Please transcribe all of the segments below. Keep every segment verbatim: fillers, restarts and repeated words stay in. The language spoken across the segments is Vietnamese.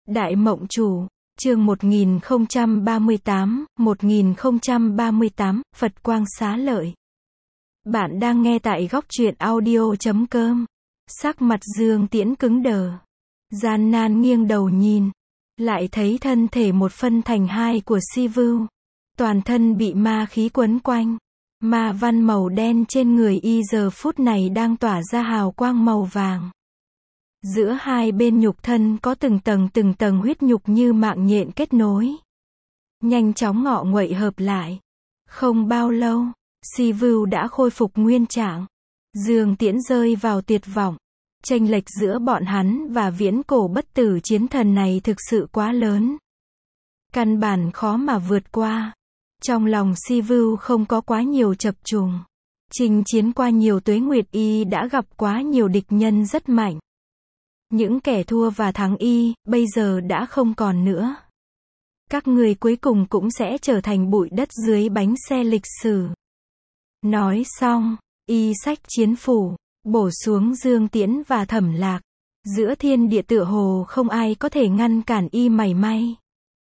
Đại Mộng Chủ, chương một nghìn không trăm ba mươi tám, một nghìn không trăm ba mươi tám, Phật Quang Xá Lợi. Bạn đang nghe tại góc truyện audio chấm com. Sắc mặt Dương Tiễn cứng đờ. Gian nan nghiêng đầu nhìn. Lại thấy thân thể một phân thành hai của Si Vưu. Toàn thân bị ma khí quấn quanh. Ma văn màu đen trên người y giờ phút này đang tỏa ra hào quang màu vàng. Giữa hai bên nhục thân có từng tầng từng tầng huyết nhục như mạng nhện kết nối. Nhanh chóng ngọ nguậy hợp lại. Không bao lâu, Si Vưu đã khôi phục nguyên trạng. Dương Tiễn rơi vào tuyệt vọng. Chênh lệch giữa bọn hắn và viễn cổ bất tử chiến thần này thực sự quá lớn. Căn bản khó mà vượt qua. Trong lòng Si Vưu không có quá nhiều chập trùng. Chinh chiến qua nhiều tuế nguyệt y đã gặp quá nhiều địch nhân rất mạnh. Những kẻ thua và thắng y, bây giờ đã không còn nữa. Các người cuối cùng cũng sẽ trở thành bụi đất dưới bánh xe lịch sử. Nói xong, y xách chiến phủ, bổ xuống Dương Tiễn và Thẩm Lạc. Giữa thiên địa tựa hồ không ai có thể ngăn cản y mảy may.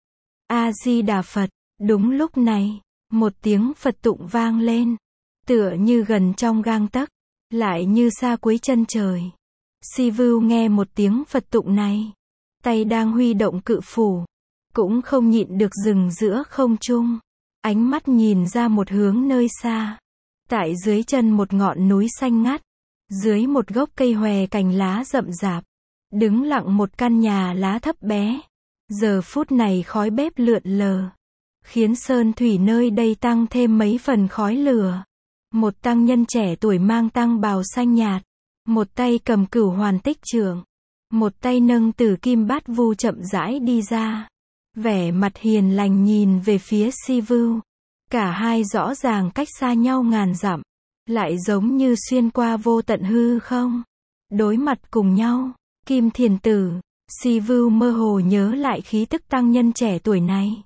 A-di-đà Phật, đúng lúc này, một tiếng Phật tụng vang lên. Tựa như gần trong gang tấc, lại như xa cuối chân trời. Si Vưu nghe một tiếng Phật tụng này, tay đang huy động cự phủ, cũng không nhịn được dừng giữa không trung, ánh mắt nhìn ra một hướng nơi xa. Tại dưới chân một ngọn núi xanh ngắt, dưới một gốc cây hòe cành lá rậm rạp, đứng lặng một căn nhà lá thấp bé. Giờ phút này khói bếp lượn lờ, khiến sơn thủy nơi đây tăng thêm mấy phần khói lửa. Một tăng nhân trẻ tuổi mang tăng bào xanh nhạt. Một tay cầm cửu hoàn tích trượng, một tay nâng tử kim bát vu chậm rãi đi ra. Vẻ mặt hiền lành nhìn về phía Si Vưu. Cả hai rõ ràng cách xa nhau ngàn dặm, lại giống như xuyên qua vô tận hư không. Đối mặt cùng nhau, Kim Thiền Tử, Si Vưu mơ hồ nhớ lại khí tức tăng nhân trẻ tuổi này.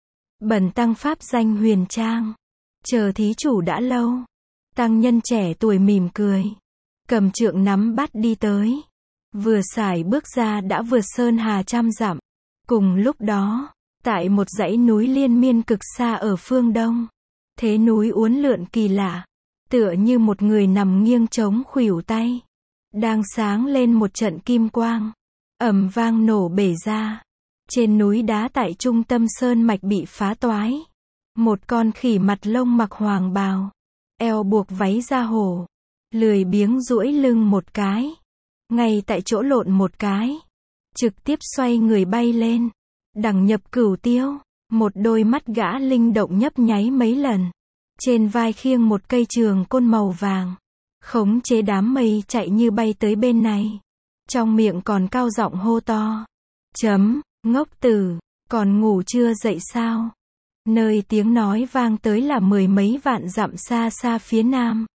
Bần tăng pháp danh Huyền Trang, chờ thí chủ đã lâu. Tăng nhân trẻ tuổi mỉm cười, cầm trượng nắm bắt đi tới. Vừa xài bước ra đã vượt sơn hà trăm dặm. Cùng lúc đó, tại một dãy núi liên miên cực xa ở phương đông, thế núi uốn lượn kỳ lạ, tựa như một người nằm nghiêng chống khuỷu tay, đang sáng lên một trận kim quang, ầm vang nổ bể ra. Trên núi đá tại trung tâm sơn mạch bị phá toái. Một con khỉ mặt lông mặc hoàng bào, eo buộc váy da hổ, lười biếng duỗi lưng một cái, ngay tại chỗ lộn một cái, trực tiếp xoay người bay lên, đằng nhập cửu tiêu. Một đôi mắt gã linh động nhấp nháy mấy lần, trên vai khiêng một cây trường côn màu vàng, khống chế đám mây chạy như bay tới bên này, trong miệng còn cao giọng hô to: chấm, ngốc tử, còn ngủ chưa dậy sao? Nơi tiếng nói vang tới là mười mấy vạn dặm xa xa phía nam.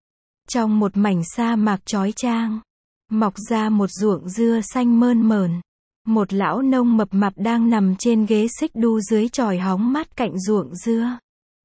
Trong một mảnh sa mạc chói chang, mọc ra một ruộng dưa xanh mơn mởn. Một lão nông mập mạp đang nằm trên ghế xích đu dưới chòi hóng mát cạnh ruộng dưa.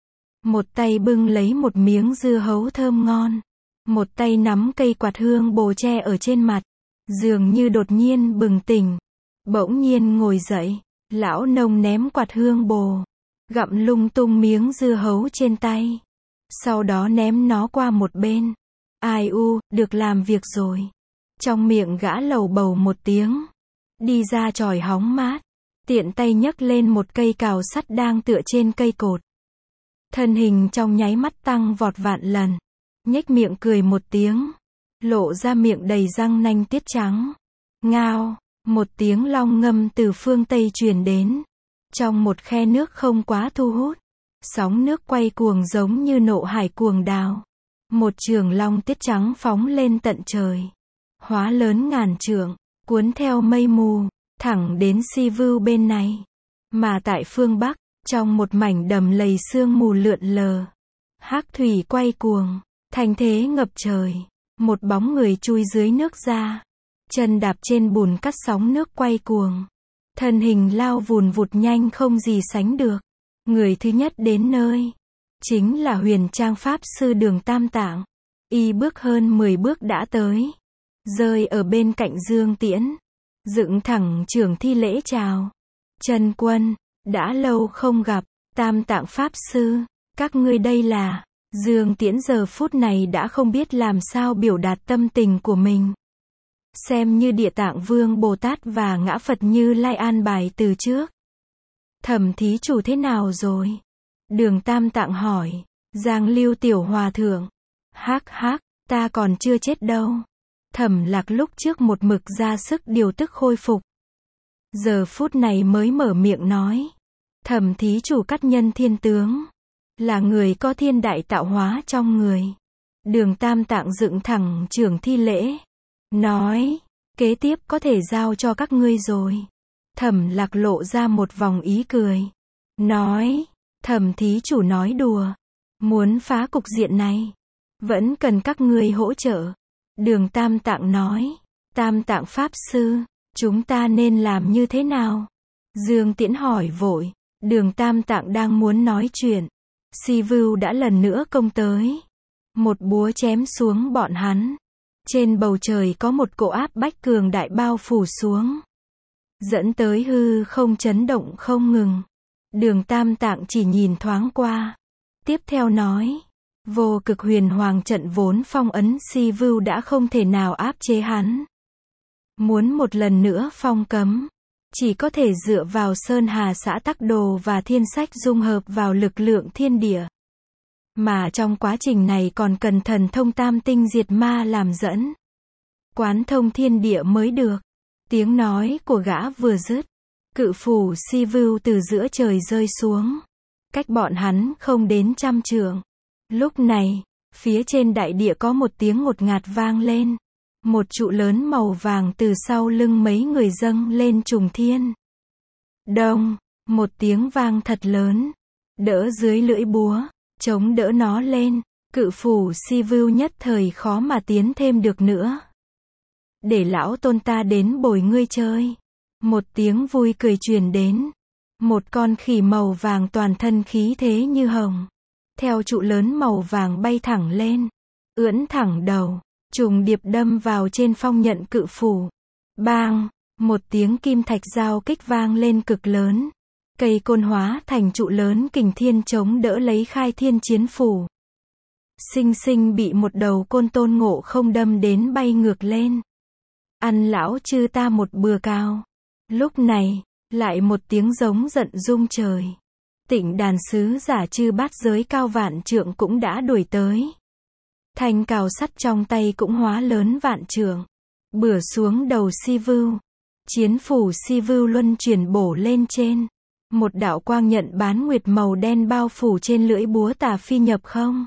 Một tay bưng lấy một miếng dưa hấu thơm ngon, một tay nắm cây quạt hương bồ tre ở trên mặt. Dường như đột nhiên bừng tỉnh, bỗng nhiên ngồi dậy, lão nông ném quạt hương bồ, gặm lung tung miếng dưa hấu trên tay, sau đó ném nó qua một bên. Ai u, được làm việc rồi. Trong miệng gã lầu bầu một tiếng, đi ra chòi hóng mát, tiện tay nhấc lên một cây cào sắt đang tựa trên cây cột. Thân hình trong nháy mắt tăng vọt vạn lần, nhếch miệng cười một tiếng, lộ ra miệng đầy răng nanh tiết trắng. Ngao, một tiếng long ngâm từ phương Tây truyền đến. Trong một khe nước không quá thu hút, sóng nước quay cuồng giống như nộ hải cuồng đào. Một trường long tiết trắng phóng lên tận trời, hóa lớn ngàn trượng, cuốn theo mây mù, thẳng đến Si Vưu bên này. Mà tại phương Bắc, trong một mảnh đầm lầy sương mù lượn lờ, hắc thủy quay cuồng, thanh thế ngập trời. Một bóng người chui dưới nước ra, chân đạp trên bùn cắt sóng nước quay cuồng, thân hình lao vùn vụt nhanh không gì sánh được. Người thứ nhất đến nơi chính là Huyền Trang Pháp Sư Đường Tam Tạng. Y bước hơn mười bước đã tới, rơi ở bên cạnh Dương Tiễn. dựng thẳng trưởng thi lễ chào. Trần Quân, đã lâu không gặp, Tam Tạng Pháp Sư, các ngươi đây là... Dương Tiễn giờ phút này đã không biết làm sao biểu đạt tâm tình của mình. Xem như Địa Tạng Vương Bồ Tát và Ngã Phật Như Lai an bài từ trước. Thẩm thí chủ thế nào rồi? Đường Tam Tạng hỏi. Giang Lưu Tiểu Hòa Thượng. Hắc hắc, ta còn chưa chết đâu. Thẩm Lạc lúc trước một mực ra sức điều tức khôi phục. Giờ phút này mới mở miệng nói. Thẩm thí chủ cắt nhân thiên tướng. Là người có thiên đại tạo hóa trong người. Đường Tam Tạng dựng thẳng trưởng thi lễ. Nói, kế tiếp có thể giao cho các ngươi rồi. Thẩm Lạc lộ ra một vòng ý cười. Nói, thẩm thí chủ nói đùa. Muốn phá cục diện này. Vẫn cần các ngươi hỗ trợ. Đường Tam Tạng nói. Tam Tạng Pháp Sư, chúng ta nên làm như thế nào? Dương Tiễn hỏi vội. Đường Tam Tạng đang muốn nói chuyện. Si Vưu đã lần nữa công tới. Một búa chém xuống bọn hắn. Trên bầu trời có một cỗ áp bách cường đại bao phủ xuống. Dẫn tới hư không chấn động không ngừng. Đường Tam Tạng chỉ nhìn thoáng qua. Tiếp theo nói. Vô cực huyền hoàng trận vốn phong ấn Si Vưu đã không thể nào áp chế hắn. Muốn một lần nữa phong cấm. Chỉ có thể dựa vào Sơn Hà Xã Tắc Đồ và Thiên Sách dung hợp vào lực lượng thiên địa. Mà trong quá trình này còn cần thần thông tam tinh diệt ma làm dẫn. Quán thông thiên địa mới được. Tiếng nói của gã vừa dứt. Cự phủ Si Vưu từ giữa trời rơi xuống. Cách bọn hắn không đến trăm trượng. Lúc này, phía trên đại địa có một tiếng ngột ngạt vang lên. Một trụ lớn màu vàng từ sau lưng mấy người dâng lên trùng thiên. Đông, một tiếng vang thật lớn. Đỡ dưới lưỡi búa, chống đỡ nó lên. Cự phủ Si Vưu nhất thời khó mà tiến thêm được nữa. Để lão tôn ta đến bồi ngươi chơi. Một tiếng vui cười truyền đến. Một con khỉ màu vàng toàn thân khí thế như hồng. Theo trụ lớn màu vàng bay thẳng lên. Ưỡn thẳng đầu. Trùng điệp đâm vào trên phong nhận cự phủ. Bang! Một tiếng kim thạch giao kích vang lên cực lớn. Cây côn hóa thành trụ lớn kình thiên chống đỡ lấy khai thiên chiến phủ. Sinh sinh bị một đầu côn Tôn Ngộ Không đâm đến bay ngược lên. Ăn lão chư ta một bừa cao. Lúc này, lại một tiếng giống giận rung trời. Tịnh đàn sứ giả chư bát giới cao vạn trượng cũng đã đuổi tới. Thanh cào sắt trong tay cũng hóa lớn vạn trượng. Bửa xuống đầu Si Vưu. Chiến phủ Si Vưu luân chuyển bổ lên trên. Một đạo quang nhận bán nguyệt màu đen bao phủ trên lưỡi búa tà phi nhập không.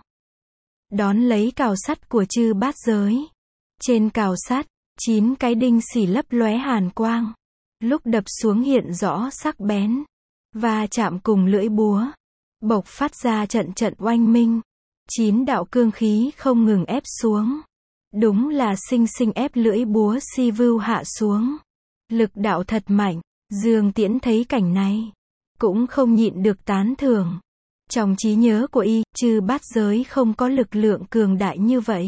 Đón lấy cào sắt của chư bát giới. Trên cào sắt, chín cái đinh xỉ lấp lóe hàn quang. Lúc đập xuống hiện rõ sắc bén. Và chạm cùng lưỡi búa. Bộc phát ra trận trận oanh minh. Chín đạo cương khí không ngừng ép xuống. Đúng là sinh sinh ép lưỡi búa Si Vưu hạ xuống. Lực đạo thật mạnh. Dương Tiễn thấy cảnh này. Cũng không nhịn được tán thưởng. Trong trí nhớ của y, chư bát giới không có lực lượng cường đại như vậy.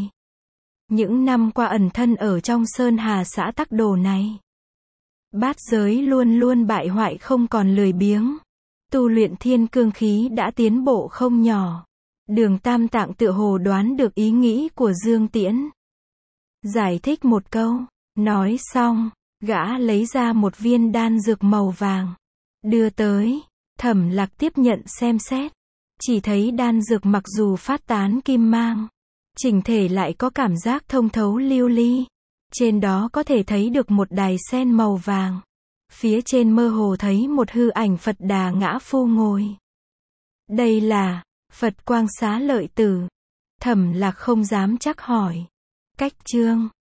Những năm qua ẩn thân ở trong Sơn Hà Xã Tắc Đồ này. Bát giới luôn luôn bại hoại không còn lười biếng. Tu luyện thiên cương khí đã tiến bộ không nhỏ. Đường Tam Tạng tựa hồ đoán được ý nghĩ của Dương Tiễn. Giải thích một câu. Nói xong, gã lấy ra một viên đan dược màu vàng. Đưa tới. Thẩm Lạc tiếp nhận xem xét. Chỉ thấy đan dược mặc dù phát tán kim mang. Chỉnh thể lại có cảm giác thông thấu lưu ly. Trên đó có thể thấy được một đài sen màu vàng. Phía trên mơ hồ thấy một hư ảnh Phật Đà Ngã Phu ngồi. Đây là Phật Quang Xá Lợi Tử. Thẩm Lạc không dám chắc hỏi. Cách chương